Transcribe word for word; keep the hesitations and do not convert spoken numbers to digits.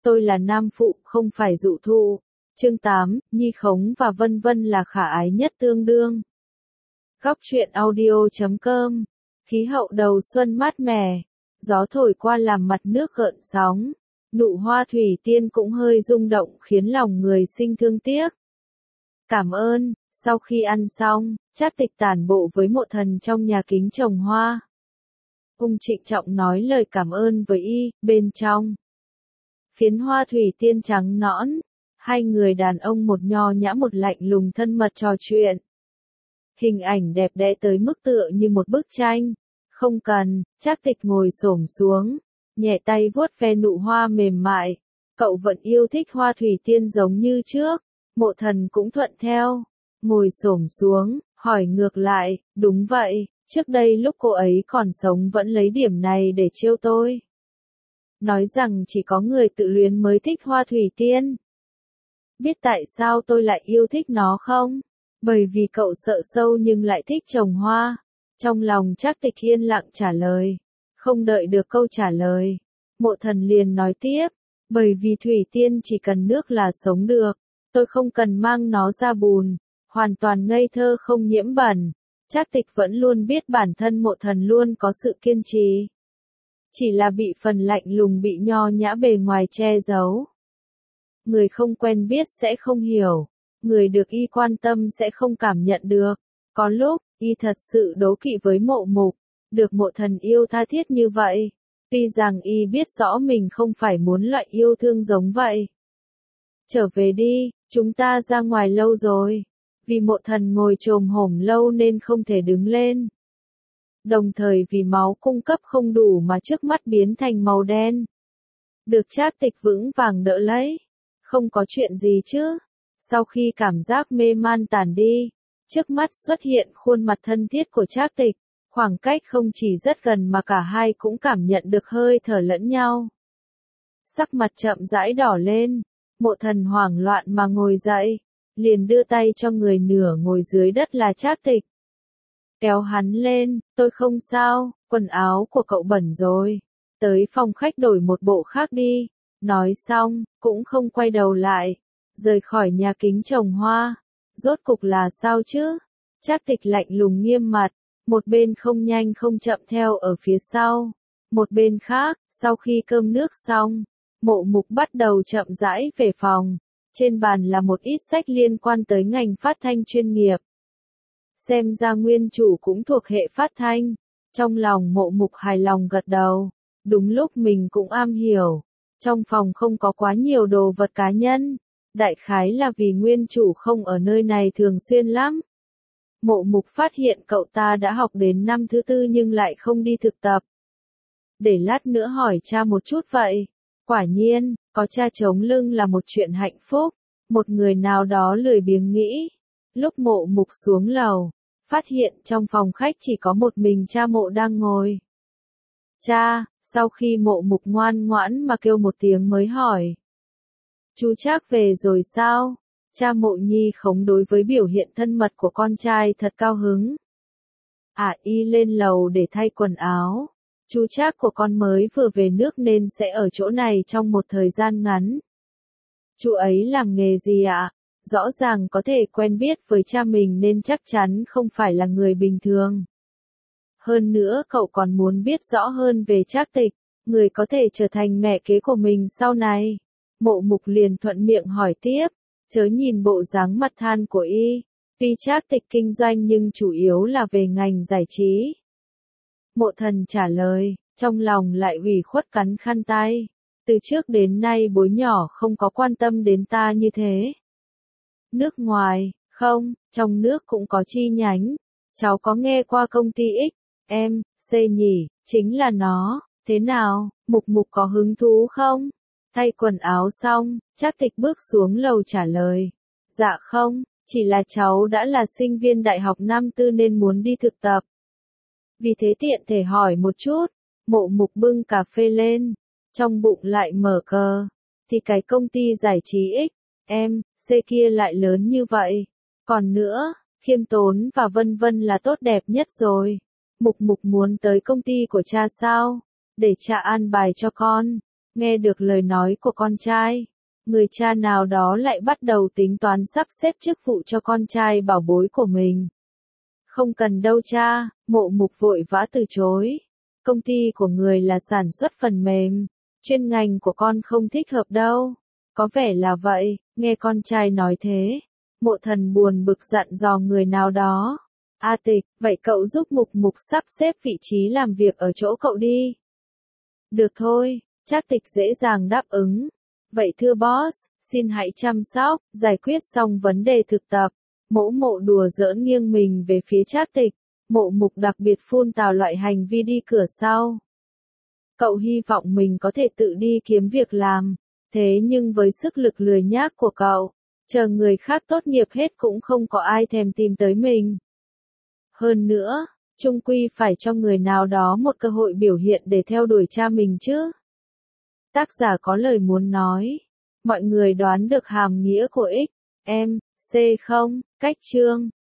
tôi là nam phụ, không phải dụ thụ. Chương tám, Nhi Khống và vân vân là khả ái nhất tương đương. Góc truyện audio chấm com. Khí hậu đầu xuân mát mẻ, gió thổi qua làm mặt nước gợn sóng, nụ hoa thủy tiên cũng hơi rung động khiến lòng người sinh thương tiếc. Cảm ơn. Sau khi ăn xong, Trác Tịch tản bộ với Mộ Thần trong nhà kính trồng hoa. Ung trịnh trọng nói lời cảm ơn với y, bên trong phiến hoa thủy tiên trắng nõn, hai người đàn ông một nho nhã một lạnh lùng thân mật trò chuyện. Hình ảnh đẹp đẽ tới mức tựa như một bức tranh. Không cần, Trác Tịch ngồi xổm xuống, nhẹ tay vuốt ve nụ hoa mềm mại. Cậu vẫn yêu thích hoa thủy tiên giống như trước. Mộ Thần cũng thuận theo, ngồi xổm xuống, hỏi ngược lại, đúng vậy, trước đây lúc cô ấy còn sống vẫn lấy điểm này để trêu tôi. Nói rằng chỉ có người tự luyến mới thích hoa thủy tiên. Biết tại sao tôi lại yêu thích nó không? Bởi vì cậu sợ sâu nhưng lại thích trồng hoa. Trong lòng Trác Tịch yên lặng trả lời. Không đợi được câu trả lời, Mộ Thần liền nói tiếp. Bởi vì thủy tiên chỉ cần nước là sống được. Tôi không cần mang nó ra bùn. Hoàn toàn ngây thơ không nhiễm bẩn. Trác Tịch vẫn luôn biết bản thân Mộ Thần luôn có sự kiên trì. Chỉ là bị phần lạnh lùng bị nho nhã bề ngoài che giấu. Người không quen biết sẽ không hiểu. Người được y quan tâm sẽ không cảm nhận được. Có lúc, y thật sự đố kỵ với Mộ Mục. Được Mộ Thần yêu tha thiết như vậy. Tuy rằng y biết rõ mình không phải muốn loại yêu thương giống vậy. Trở về đi, chúng ta ra ngoài lâu rồi. Vì Mộ Thần ngồi chồm hổm lâu nên không thể đứng lên. Đồng thời vì máu cung cấp không đủ mà trước mắt biến thành màu đen. Được Trác Tịch vững vàng đỡ lấy. Không có chuyện gì chứ. Sau khi cảm giác mê man tàn đi, trước mắt xuất hiện khuôn mặt thân thiết của Trác Tịch. Khoảng cách không chỉ rất gần mà cả hai cũng cảm nhận được hơi thở lẫn nhau. Sắc mặt chậm rãi đỏ lên. Mộ Thần hoảng loạn mà ngồi dậy. Liền đưa tay cho người nửa ngồi dưới đất là Trác Tịch. Kéo hắn lên, tôi không sao, quần áo của cậu bẩn rồi. Tới phòng khách đổi một bộ khác đi. Nói xong, cũng không quay đầu lại. Rời khỏi nhà kính trồng hoa. Rốt cục là sao chứ? Trác Tịch lạnh lùng nghiêm mặt. Một bên không nhanh không chậm theo ở phía sau. Một bên khác, sau khi cơm nước xong, Mộ Mục bắt đầu chậm rãi về phòng. Trên bàn là một ít sách liên quan tới ngành phát thanh chuyên nghiệp. Xem ra nguyên chủ cũng thuộc hệ phát thanh. Trong lòng Mộ Mục hài lòng gật đầu. Đúng lúc mình cũng am hiểu. Trong phòng không có quá nhiều đồ vật cá nhân. Đại khái là vì nguyên chủ không ở nơi này thường xuyên lắm. Mộ Mục phát hiện cậu ta đã học đến năm thứ tư nhưng lại không đi thực tập. Để lát nữa hỏi cha một chút vậy. Quả nhiên, có cha chống lưng là một chuyện hạnh phúc. Một người nào đó lười biếng nghĩ. Lúc Mộ Mục xuống lầu, phát hiện trong phòng khách chỉ có một mình cha Mộ đang ngồi. Cha, sau khi Mộ Mục ngoan ngoãn mà kêu một tiếng mới hỏi. Chú Trác về rồi sao? Cha Mộ Nhi Khống đối với biểu hiện thân mật của con trai thật cao hứng. À, y lên lầu để thay quần áo. Chú Trác của con mới vừa về nước nên sẽ ở chỗ này trong một thời gian ngắn. Chú ấy làm nghề gì ạ? Rõ ràng có thể quen biết với cha mình nên chắc chắn không phải là người bình thường. Hơn nữa cậu còn muốn biết rõ hơn về Trác Tịch, người có thể trở thành mẹ kế của mình sau này. Mộ Mục liền thuận miệng hỏi tiếp, chớ nhìn bộ dáng mặt than của y. Tuy Trác Tịch kinh doanh nhưng chủ yếu là về ngành giải trí. Mộ Thần trả lời, trong lòng lại ủy khuất cắn khăn tay. Từ trước đến nay bối nhỏ không có quan tâm đến ta như thế. Nước ngoài, không, trong nước cũng có chi nhánh. Cháu có nghe qua công ty X, em, C nhỉ, chính là nó. Thế nào, Mục Mục có hứng thú không? Thay quần áo xong, Trác Tịch bước xuống lầu trả lời. Dạ không, chỉ là cháu đã là sinh viên đại học năm tư nên muốn đi thực tập. Vì thế tiện thể hỏi một chút. Mộ Mục bưng cà phê lên, trong bụng lại mở cờ. Thì cái công ty giải trí X, em, C kia lại lớn như vậy. Còn nữa, khiêm tốn và vân vân là tốt đẹp nhất rồi. Mục Mục muốn tới công ty của cha sao? Để cha an bài cho con. Nghe được lời nói của con trai, người cha nào đó lại bắt đầu tính toán sắp xếp chức vụ cho con trai bảo bối của mình. Không cần đâu cha, Mộ Mục vội vã từ chối. Công ty của người là sản xuất phần mềm, chuyên ngành của con không thích hợp đâu. Có vẻ là vậy, nghe con trai nói thế. Mộ Thần buồn bực dặn dò người nào đó. A Tịch, vậy cậu giúp Mục Mục sắp xếp vị trí làm việc ở chỗ cậu đi. Được thôi, Trác Tịch dễ dàng đáp ứng. Vậy thưa boss, xin hãy chăm sóc, giải quyết xong vấn đề thực tập. Mỗ Mộ đùa giỡn nghiêng mình về phía Trác Tịch. Mộ Mục đặc biệt phun tào loại hành vi đi cửa sau. Cậu hy vọng mình có thể tự đi kiếm việc làm. Thế nhưng với sức lực lười nhác của cậu, chờ người khác tốt nghiệp hết cũng không có ai thèm tìm tới mình. Hơn nữa, chung quy phải cho người nào đó một cơ hội biểu hiện để theo đuổi cha mình chứ. Tác giả có lời muốn nói. Mọi người đoán được hàm nghĩa của X, M, C không? Cách chương.